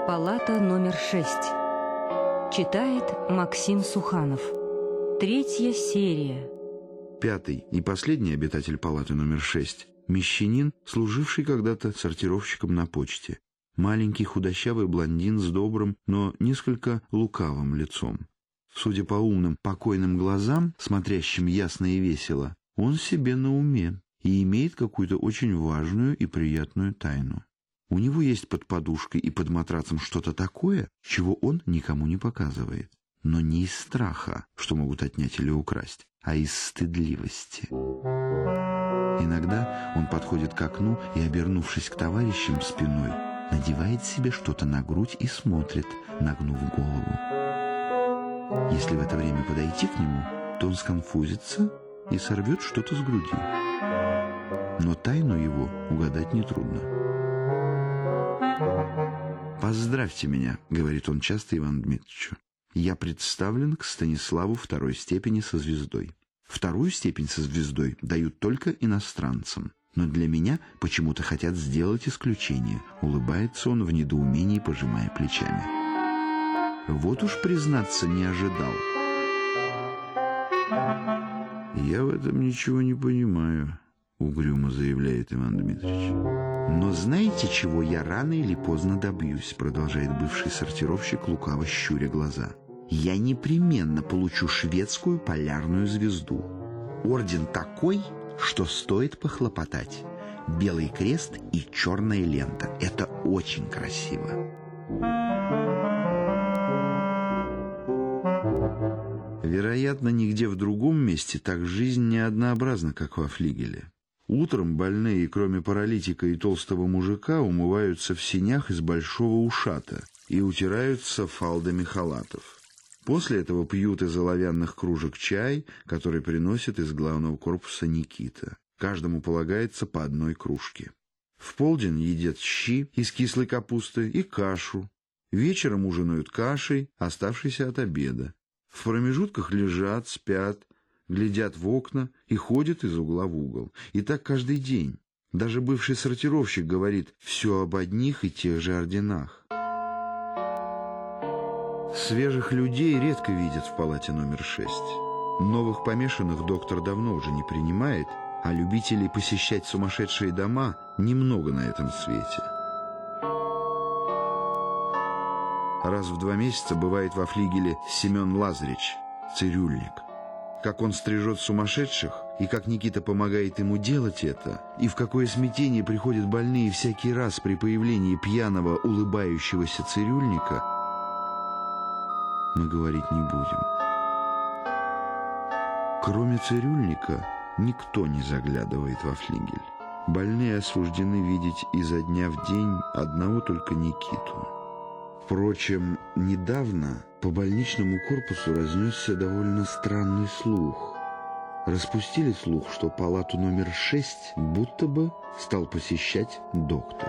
Палата номер 6. Читает Максим Суханов. 3-я серия. 5-й и последний обитатель палаты номер 6 – мещанин, служивший когда-то сортировщиком на почте. Маленький худощавый блондин с добрым, но несколько лукавым лицом. Судя по умным, покойным глазам, смотрящим ясно и весело, он себе на уме и имеет какую-то очень важную и приятную тайну. У него есть под подушкой и под матрацем что-то такое, чего он никому не показывает. Но не из страха, что могут отнять или украсть, а из стыдливости. Иногда он подходит к окну и, обернувшись к товарищам спиной, надевает себе что-то на грудь и смотрит, нагнув голову. Если в это время подойти к нему, то он сконфузится и сорвет что-то с груди. Но тайну его угадать нетрудно. «Поздравьте меня», — говорит он часто Ивану Дмитричу. «Я представлен к Станиславу 2-й степени со звездой. 2-ю степень со звездой дают только иностранцам. Но для меня почему-то хотят сделать исключение», — улыбается он в недоумении, пожимая плечами. «Вот уж, признаться, не ожидал». «Я в этом ничего не понимаю», — угрюмо заявляет Иван Дмитрич. «Но знаете, чего я рано или поздно добьюсь?» — продолжает бывший сортировщик, лукаво щуря глаза. «Я непременно получу шведскую полярную звезду. Орден такой, что стоит похлопотать. Белый крест и черная лента. Это очень красиво». Вероятно, нигде в другом месте так жизнь не однообразна, как во флигеле. Утром больные, кроме паралитика и толстого мужика, умываются в сенях из большого ушата и утираются фалдами халатов. После этого пьют из оловянных кружек чай, который приносит из главного корпуса Никита. Каждому полагается по одной кружке. В полдень едят щи из кислой капусты и кашу. Вечером ужинают кашей, оставшейся от обеда. В промежутках лежат, спят, глядят в окна и ходят из угла в угол. И так каждый день. Даже бывший сортировщик говорит все об одних и тех же орденах. Свежих людей редко видят в палате номер 6. Новых помешанных доктор давно уже не принимает, а любителей посещать сумасшедшие дома немного на этом свете. Раз в 2 месяца бывает во флигеле Семен Лазаревич, цирюльник. Как он стрижет сумасшедших, и как Никита помогает ему делать это, и в какое смятение приходят больные всякий раз при появлении пьяного, улыбающегося цирюльника, мы говорить не будем. Кроме цирюльника, никто не заглядывает во флигель. Больные осуждены видеть изо дня в день одного только Никиту. Впрочем, недавно по больничному корпусу разнесся довольно странный слух. Распустили слух, что палату номер 6 будто бы стал посещать доктор.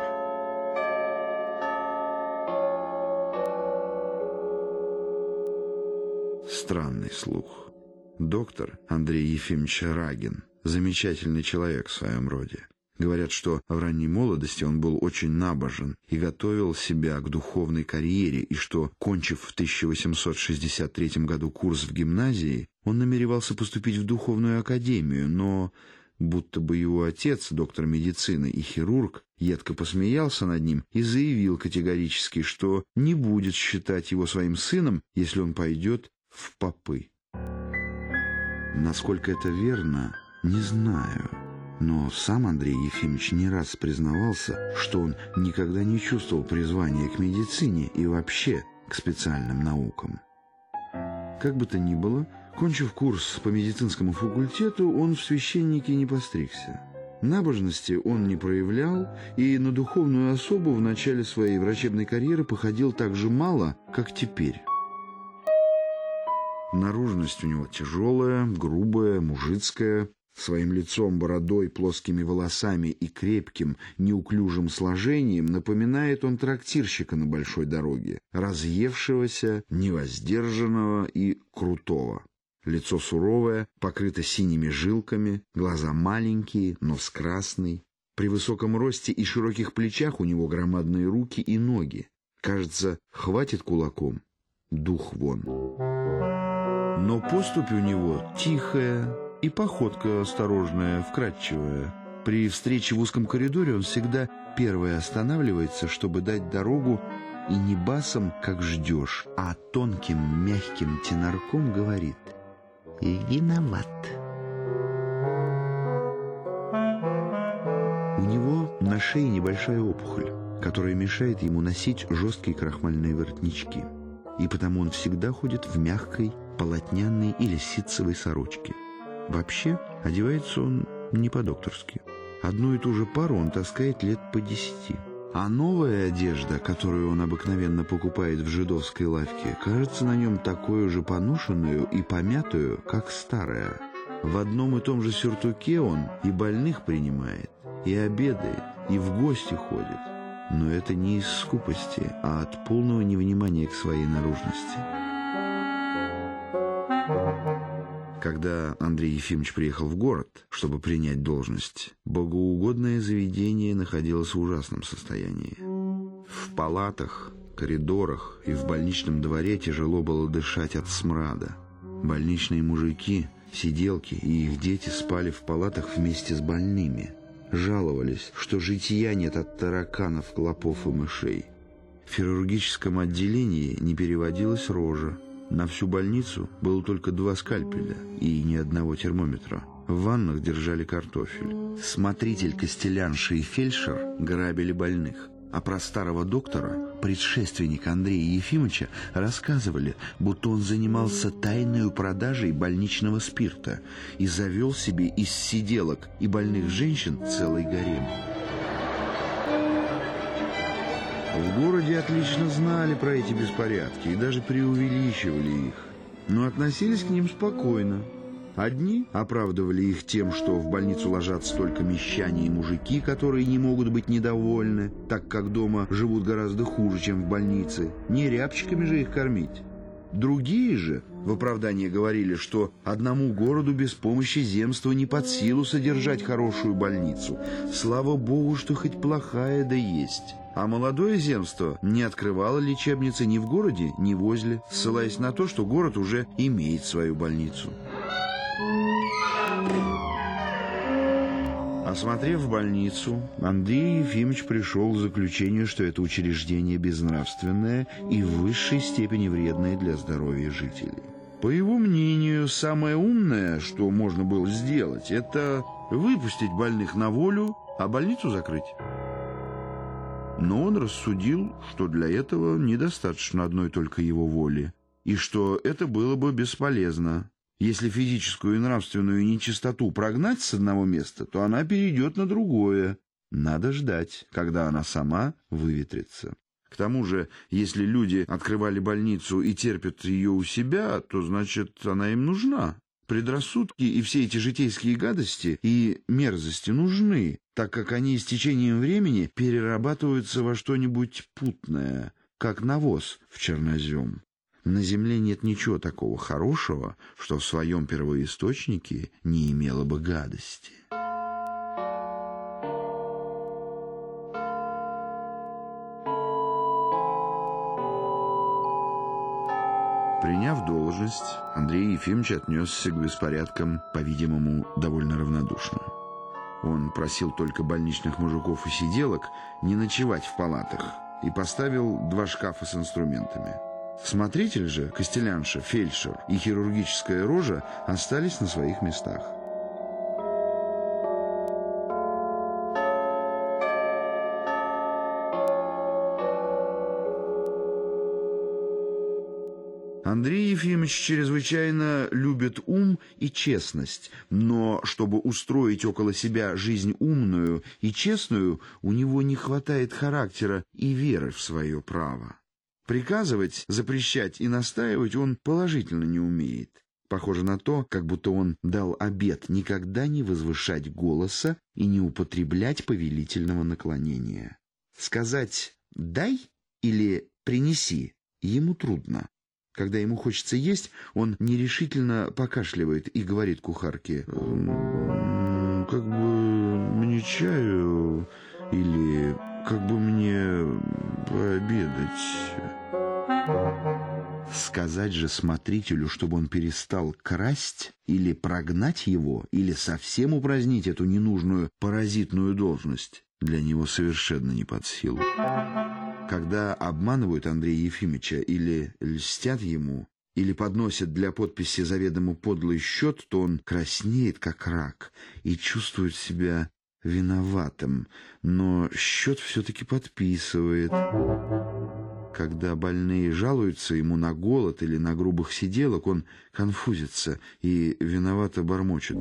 Странный слух. Доктор Андрей Ефимович Рагин – замечательный человек в своем роде. Говорят, что в ранней молодости он был очень набожен и готовил себя к духовной карьере, и что, кончив в 1863 году курс в гимназии, он намеревался поступить в духовную академию, но будто бы его отец, доктор медицины и хирург, едко посмеялся над ним и заявил категорически, что не будет считать его своим сыном, если он пойдет в попы. Насколько это верно, не знаю. Но сам Андрей Ефимович не раз признавался, что он никогда не чувствовал призвания к медицине и вообще к специальным наукам. Как бы то ни было, кончив курс по медицинскому факультету, он в священники не постригся. Набожности он не проявлял, и на духовную особу в начале своей врачебной карьеры походил так же мало, как теперь. Наружность у него тяжелая, грубая, мужицкая. Своим лицом, бородой, плоскими волосами и крепким, неуклюжим сложением напоминает он трактирщика на большой дороге, разъевшегося, невоздержанного и крутого. Лицо суровое, покрыто синими жилками, глаза маленькие, нос красный. При высоком росте и широких плечах у него громадные руки и ноги. Кажется, хватит кулаком, дух вон. Но поступь у него тихая и походка осторожная, вкрадчивая. При встрече в узком коридоре он всегда первый останавливается, чтобы дать дорогу, и не басом, как ждешь, а тонким, мягким тенорком говорит: «Виноват». У него на шее небольшая опухоль, которая мешает ему носить жесткие крахмальные воротнички. И потому он всегда ходит в мягкой, полотняной или ситцевой сорочке. Вообще, одевается он не по-докторски. Одну и ту же пару он таскает лет по 10. А новая одежда, которую он обыкновенно покупает в жидовской лавке, кажется на нем такой же поношенную и помятую, как старая. В одном и том же сюртуке он и больных принимает, и обедает, и в гости ходит. Но это не из скупости, а от полного невнимания к своей наружности. Когда Андрей Ефимович приехал в город, чтобы принять должность, богоугодное заведение находилось в ужасном состоянии. В палатах, коридорах и в больничном дворе тяжело было дышать от смрада. Больничные мужики, сиделки и их дети спали в палатах вместе с больными. Жаловались, что житья нет от тараканов, клопов и мышей. В хирургическом отделении не переводилась рожа. На всю больницу было только 2 скальпеля и ни одного термометра. В ваннах держали картофель. Смотритель, костелянша и фельдшер грабили больных. А про старого доктора, предшественника Андрея Ефимовича, рассказывали, будто он занимался тайной продажей больничного спирта и завел себе из сиделок и больных женщин целый гарем. В городе отлично знали про эти беспорядки и даже преувеличивали их, но относились к ним спокойно. Одни оправдывали их тем, что в больницу ложатся только мещане и мужики, которые не могут быть недовольны, так как дома живут гораздо хуже, чем в больнице. Не рябчиками же их кормить. Другие же в оправдание говорили, что одному городу без помощи земства не под силу содержать хорошую больницу. Слава богу, что хоть плохая да есть. А молодое земство не открывало лечебницы ни в городе, ни возле, ссылаясь на то, что город уже имеет свою больницу. Осмотрев больницу, Андрей Ефимович пришел к заключению, что это учреждение безнравственное и в высшей степени вредное для здоровья жителей. По его мнению, самое умное, что можно было сделать, это выпустить больных на волю, а больницу закрыть. Но он рассудил, что для этого недостаточно одной только его воли, и что это было бы бесполезно. Если физическую и нравственную нечистоту прогнать с одного места, то она перейдет на другое. Надо ждать, когда она сама выветрится. К тому же, если люди открывали больницу и терпят ее у себя, то, значит, она им нужна. Предрассудки и все эти житейские гадости и мерзости нужны, так как они с течением времени перерабатываются во что-нибудь путное, как навоз в чернозем. На земле нет ничего такого хорошего, что в своем первоисточнике не имело бы гадости. Приняв должность, Андрей Ефимович отнесся к беспорядкам, по-видимому, довольно равнодушно. Он просил только больничных мужиков и сиделок не ночевать в палатах и поставил 2 шкафа с инструментами. Смотритель же, костелянша, фельдшер и хирургическая рожа остались на своих местах. Андрей Ефимович чрезвычайно любит ум и честность, но чтобы устроить около себя жизнь умную и честную, у него не хватает характера и веры в свое право. Приказывать, запрещать и настаивать он положительно не умеет. Похоже на то, как будто он дал обет никогда не возвышать голоса и не употреблять повелительного наклонения. Сказать «дай» или «принеси» ему трудно. Когда ему хочется есть, он нерешительно покашливает и говорит кухарке: «Как бы мне чаю или как бы мне пообедать. Сказать же смотрителю, чтобы он перестал красть, или прогнать его, или совсем упразднить эту ненужную паразитную должность, для него совершенно не под силу. Когда обманывают Андрея Ефимовича или льстят ему, или подносят для подписи заведомо подлый счет, то он краснеет, как рак, и чувствует себя виноватым, но счет все-таки подписывает. Когда больные жалуются ему на голод или на грубых сиделок, он конфузится и виновато бормочет.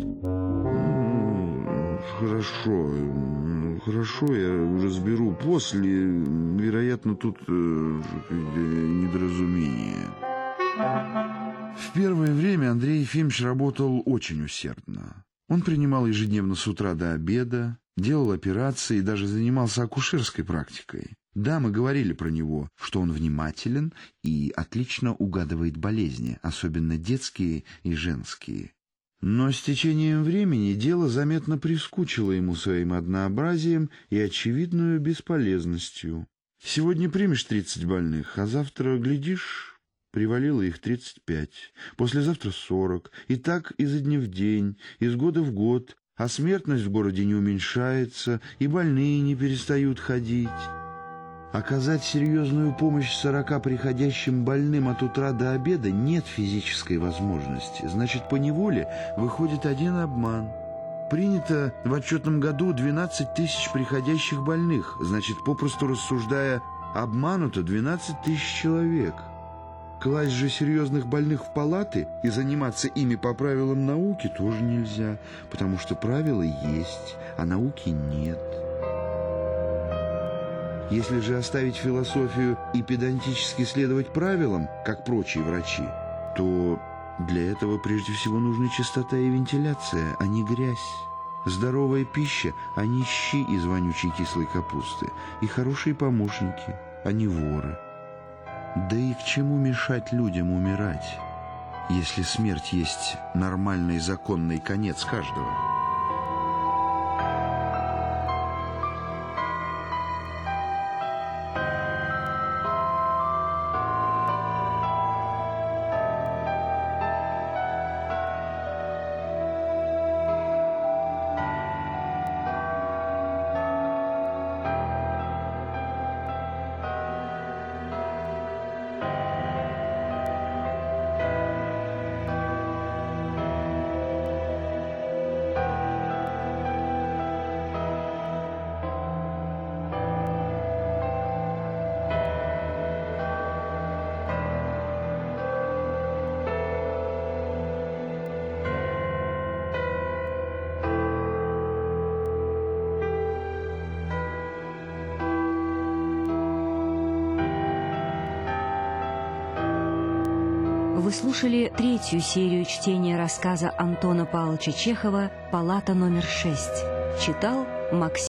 Хорошо, я разберу после. Вероятно, тут недоразумение. В первое время Андрей Ефимович работал очень усердно. Он принимал ежедневно с утра до обеда, делал операции и даже занимался акушерской практикой. Дамы говорили про него, что он внимателен и отлично угадывает болезни, особенно детские и женские. Но с течением времени дело заметно прискучило ему своим однообразием и очевидную бесполезностью. Сегодня примешь 30 больных, а завтра, глядишь, привалило их 35, послезавтра 40, и так изо дня в день, из года в год, а смертность в городе не уменьшается, и больные не перестают ходить. Оказать серьезную помощь 40 приходящим больным от утра до обеда нет физической возможности. Значит, поневоле выходит один обман. Принято в отчетном году 12 тысяч приходящих больных. Значит, попросту рассуждая, обмануто 12 тысяч человек. Класть же серьезных больных в палаты и заниматься ими по правилам науки тоже нельзя, потому что правила есть, а науки нет. Если же оставить философию и педантически следовать правилам, как прочие врачи, то для этого прежде всего нужны чистота и вентиляция, а не грязь. Здоровая пища, а не щи из вонючей кислой капусты. И хорошие помощники, а не воры. Да и к чему мешать людям умирать, если смерть есть нормальный законный конец каждого? Вы слушали третью серию чтения рассказа Антона Павловича Чехова «Палата номер 6». Читал Максим